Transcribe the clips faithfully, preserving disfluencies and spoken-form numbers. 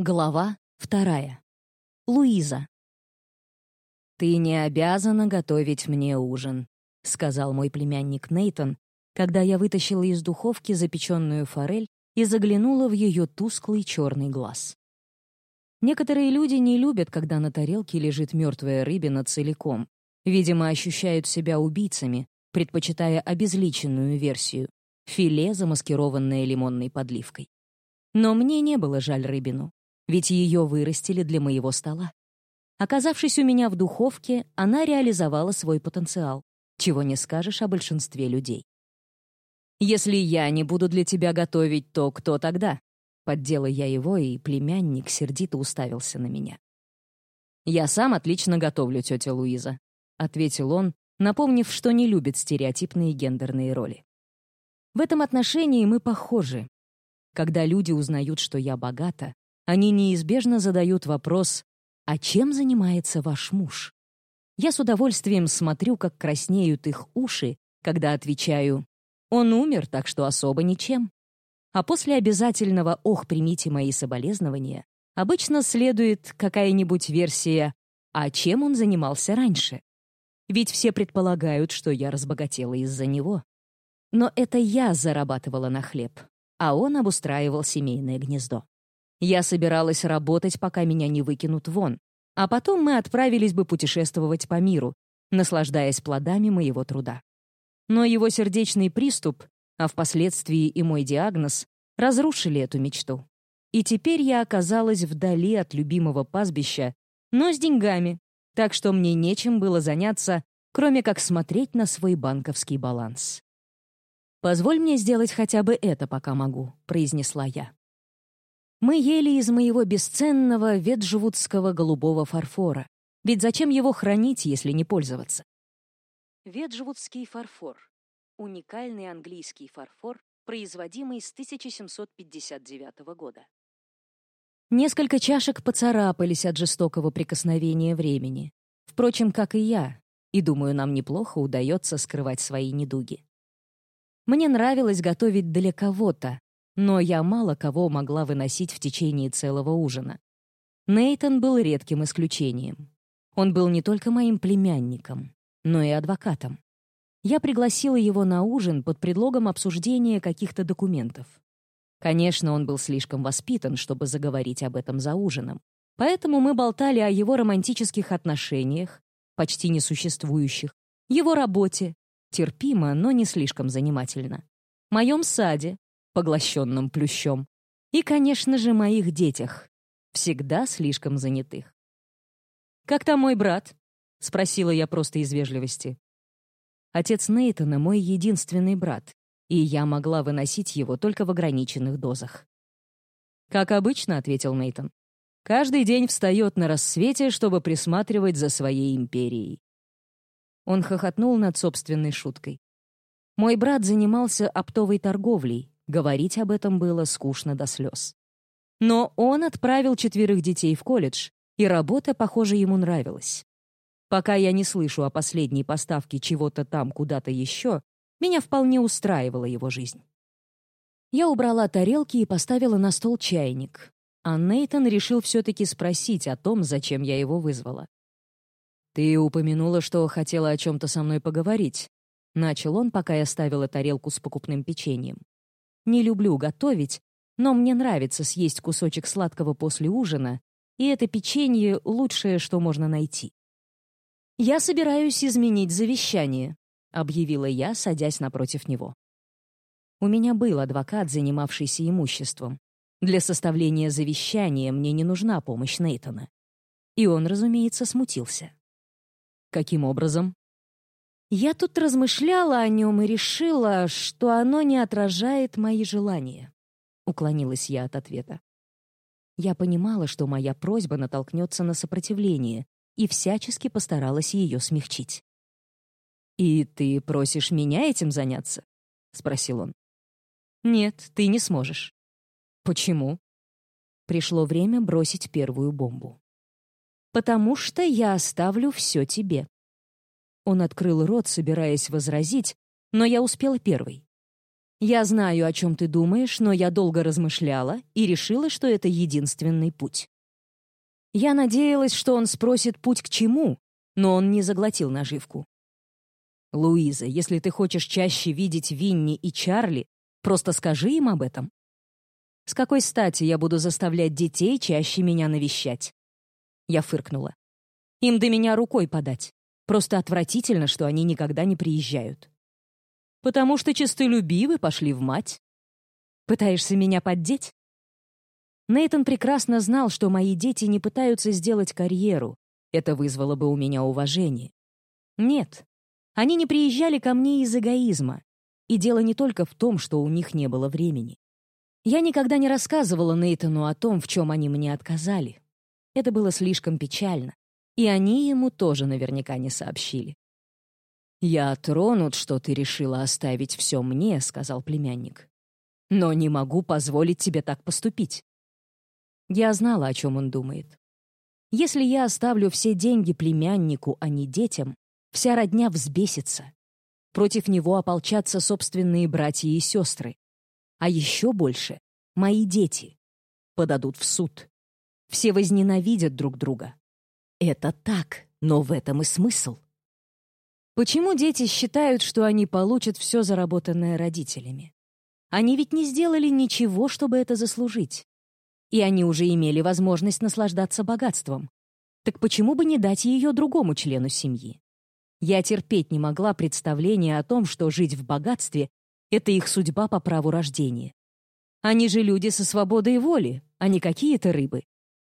Глава вторая. Луиза. «Ты не обязана готовить мне ужин», — сказал мой племянник Нейтан, когда я вытащила из духовки запеченную форель и заглянула в ее тусклый черный глаз. Некоторые люди не любят, когда на тарелке лежит мертвая рыбина целиком. Видимо, ощущают себя убийцами, предпочитая обезличенную версию — филе, замаскированное лимонной подливкой. Но мне не было жаль рыбину, ведь ее вырастили для моего стола. Оказавшись у меня в духовке, она реализовала свой потенциал, чего не скажешь о большинстве людей. «Если я не буду для тебя готовить, то кто тогда?» Поддела я его, и племянник сердито уставился на меня. «Я сам отлично готовлю, тетя Луиза», — ответил он, напомнив, что не любит стереотипные гендерные роли. В этом отношении мы похожи. Когда люди узнают, что я богата, они неизбежно задают вопрос: «А чем занимается ваш муж?» Я с удовольствием смотрю, как краснеют их уши, когда отвечаю: «Он умер, так что особо ничем». А после обязательного «ох, примите мои соболезнования» обычно следует какая-нибудь версия «а чем он занимался раньше?». Ведь все предполагают, что я разбогатела из-за него. Но это я зарабатывала на хлеб, а он обустраивал семейное гнездо. Я собиралась работать, пока меня не выкинут вон, а потом мы отправились бы путешествовать по миру, наслаждаясь плодами моего труда. Но его сердечный приступ, а впоследствии и мой диагноз, разрушили эту мечту. И теперь я оказалась вдали от любимого пастбища, но с деньгами, так что мне нечем было заняться, кроме как смотреть на свой банковский баланс. «Позволь мне сделать хотя бы это, пока могу», — произнесла я. Мы ели из моего бесценного веджвудского голубого фарфора. Ведь зачем его хранить, если не пользоваться? Веджвудский фарфор — уникальный английский фарфор, производимый с тысяча семьсот пятьдесят девятого года. Несколько чашек поцарапались от жестокого прикосновения времени. Впрочем, как и я, и, думаю, нам неплохо удается скрывать свои недуги. Мне нравилось готовить для кого-то, но я мало кого могла выносить в течение целого ужина. Нейтан был редким исключением. Он был не только моим племянником, но и адвокатом. Я пригласила его на ужин под предлогом обсуждения каких-то документов. Конечно, он был слишком воспитан, чтобы заговорить об этом за ужином, поэтому мы болтали о его романтических отношениях, почти несуществующих, его работе, терпимо, но не слишком занимательно, моем саде, поглощенном плющом, и, конечно же, моих детях, всегда слишком занятых. «Как там мой брат?» — спросила я просто из вежливости. Отец Нейтана — мой единственный брат, и я могла выносить его только в ограниченных дозах. «Как обычно», — ответил Нейтан. «Каждый день встает на рассвете, чтобы присматривать за своей империей». Он хохотнул над собственной шуткой. Мой брат занимался оптовой торговлей, говорить об этом было скучно до слез. Но он отправил четверых детей в колледж, и работа, похоже, ему нравилась. Пока я не слышу о последней поставке чего-то там куда-то еще, меня вполне устраивала его жизнь. Я убрала тарелки и поставила на стол чайник, а Нейтан решил все-таки спросить о том, зачем я его вызвала. «Ты упомянула, что хотела о чем-то со мной поговорить», — начал он, пока я ставила тарелку с покупным печеньем. Не люблю готовить, но мне нравится съесть кусочек сладкого после ужина, и это печенье — лучшее, что можно найти. «Я собираюсь изменить завещание», — объявила я, садясь напротив него. У меня был адвокат, занимавшийся имуществом. Для составления завещания мне не нужна помощь Нейтана. И он, разумеется, смутился. «Каким образом?» Я тут размышляла о нем и решила, что оно не отражает мои желания. Уклонилась я от ответа. Я понимала, что моя просьба натолкнется на сопротивление, и всячески постаралась ее смягчить. «И ты просишь меня этим заняться?» — спросил он. «Нет, ты не сможешь». «Почему?» Пришло время бросить первую бомбу. «Потому что я оставлю все тебе». Он открыл рот, собираясь возразить, но я успела первой. Я знаю, о чем ты думаешь, но я долго размышляла и решила, что это единственный путь. Я надеялась, что он спросит, путь к чему, но он не заглотил наживку. «Луиза, если ты хочешь чаще видеть Винни и Чарли, просто скажи им об этом. С какой стати я буду заставлять детей чаще меня навещать?» Я фыркнула. «Им до меня рукой подать. Просто отвратительно, что они никогда не приезжают». «Потому что честолюбивы, пошли в мать». «Пытаешься меня поддеть?» Нейтан прекрасно знал, что мои дети не пытаются сделать карьеру. Это вызвало бы у меня уважение. Нет, они не приезжали ко мне из эгоизма. И дело не только в том, что у них не было времени. Я никогда не рассказывала Нейтану о том, в чем они мне отказали. Это было слишком печально. И они ему тоже наверняка не сообщили. «Я тронут, что ты решила оставить все мне», — сказал племянник. «Но не могу позволить тебе так поступить». Я знала, о чем он думает. Если я оставлю все деньги племяннику, а не детям, вся родня взбесится. Против него ополчатся собственные братья и сестры. А еще больше — мои дети. Подадут в суд. Все возненавидят друг друга. Это так, но в этом и смысл. Почему дети считают, что они получат все заработанное родителями? Они ведь не сделали ничего, чтобы это заслужить. И они уже имели возможность наслаждаться богатством. Так почему бы не дать ее другому члену семьи? Я терпеть не могла представления о том, что жить в богатстве — это их судьба по праву рождения. Они же люди со свободой воли, а не какие-то рыбы.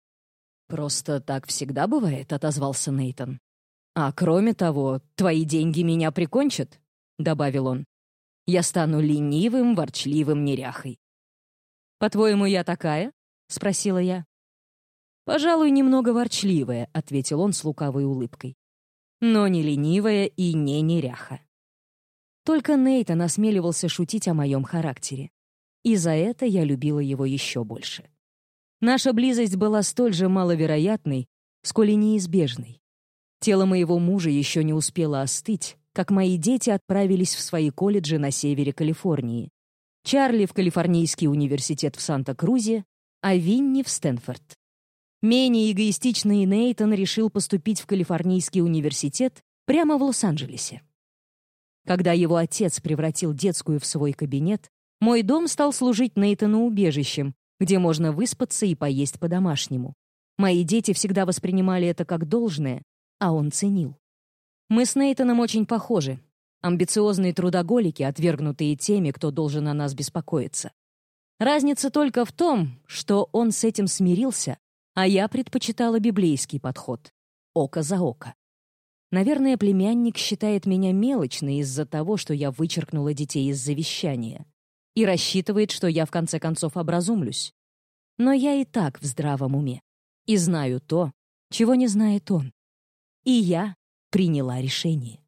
«Просто так всегда бывает», — отозвался Нейтан. «А кроме того, твои деньги меня прикончат», — добавил он. «Я стану ленивым, ворчливым неряхой». «По-твоему, я такая?» — спросила я. «Пожалуй, немного ворчливая», — ответил он с лукавой улыбкой. «Но не ленивая и не неряха». Только Нейтан осмеливался шутить о моем характере. И за это я любила его еще больше. Наша близость была столь же маловероятной, сколь и неизбежной. Тело моего мужа еще не успело остыть, как мои дети отправились в свои колледжи на севере Калифорнии. Чарли в Калифорнийский университет в Санта-Крузе, а Винни в Стэнфорд. Менее эгоистичный Нейтан решил поступить в Калифорнийский университет прямо в Лос-Анджелесе. Когда его отец превратил детскую в свой кабинет, мой дом стал служить Нейтану убежищем, где можно выспаться и поесть по-домашнему. Мои дети всегда воспринимали это как должное, а он ценил. Мы с Нейтаном очень похожи. Амбициозные трудоголики, отвергнутые теми, кто должен о нас беспокоиться. Разница только в том, что он с этим смирился, а я предпочитала библейский подход — око за око. Наверное, племянник считает меня мелочной из-за того, что я вычеркнула детей из завещания, и рассчитывает, что я в конце концов образумлюсь. Но я и так в здравом уме и знаю то, чего не знает он. И я приняла решение.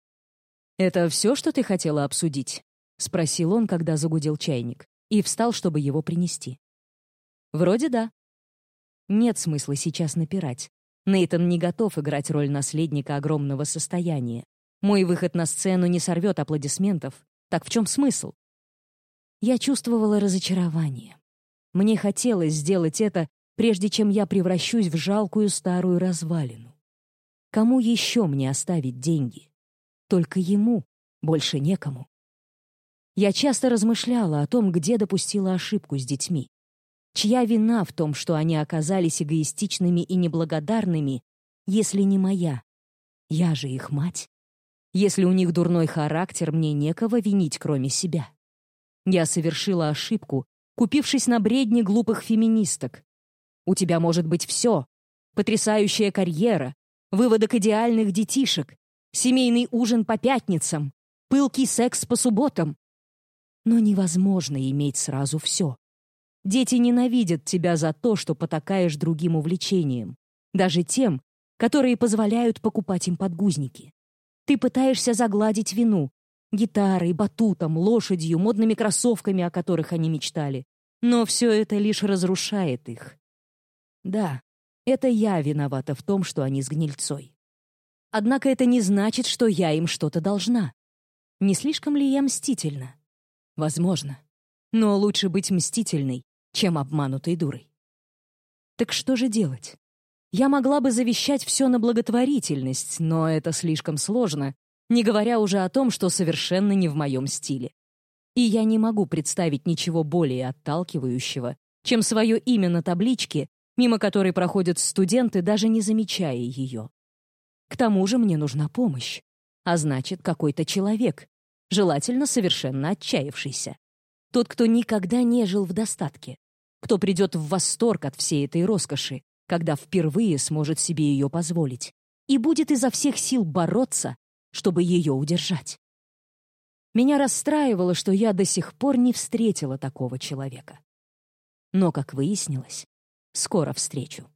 «Это все, что ты хотела обсудить?» — спросил он, когда загудел чайник, и встал, чтобы его принести. «Вроде да». Нет смысла сейчас напирать. Нейтан не готов играть роль наследника огромного состояния. Мой выход на сцену не сорвет аплодисментов. Так в чем смысл? Я чувствовала разочарование. Мне хотелось сделать это, прежде чем я превращусь в жалкую старую развалину. Кому еще мне оставить деньги? Только ему, больше некому. Я часто размышляла о том, где допустила ошибку с детьми. Чья вина в том, что они оказались эгоистичными и неблагодарными, если не моя? Я же их мать. Если у них дурной характер, мне некого винить, кроме себя. Я совершила ошибку, купившись на бредни глупых феминисток. У тебя может быть все. Потрясающая карьера, выводок идеальных детишек, семейный ужин по пятницам, пылкий секс по субботам. Но невозможно иметь сразу все. Дети ненавидят тебя за то, что потакаешь другим увлечениям, даже тем, которые позволяют покупать им подгузники. Ты пытаешься загладить вину гитарой, батутом, лошадью, модными кроссовками, о которых они мечтали. Но все это лишь разрушает их. Да, это я виновата в том, что они с гнильцой. Однако это не значит, что я им что-то должна. Не слишком ли я мстительна? Возможно. Но лучше быть мстительной, чем обманутой дурой. Так что же делать? Я могла бы завещать все на благотворительность, но это слишком сложно, не говоря уже о том, что совершенно не в моем стиле. И я не могу представить ничего более отталкивающего, чем свое имя на табличке, мимо которой проходят студенты, даже не замечая ее. К тому же мне нужна помощь, а значит, какой-то человек, желательно совершенно отчаявшийся. Тот, кто никогда не жил в достатке, кто придет в восторг от всей этой роскоши, когда впервые сможет себе ее позволить, и будет изо всех сил бороться, чтобы ее удержать. Меня расстраивало, что я до сих пор не встретила такого человека. Но, как выяснилось, скоро встречу.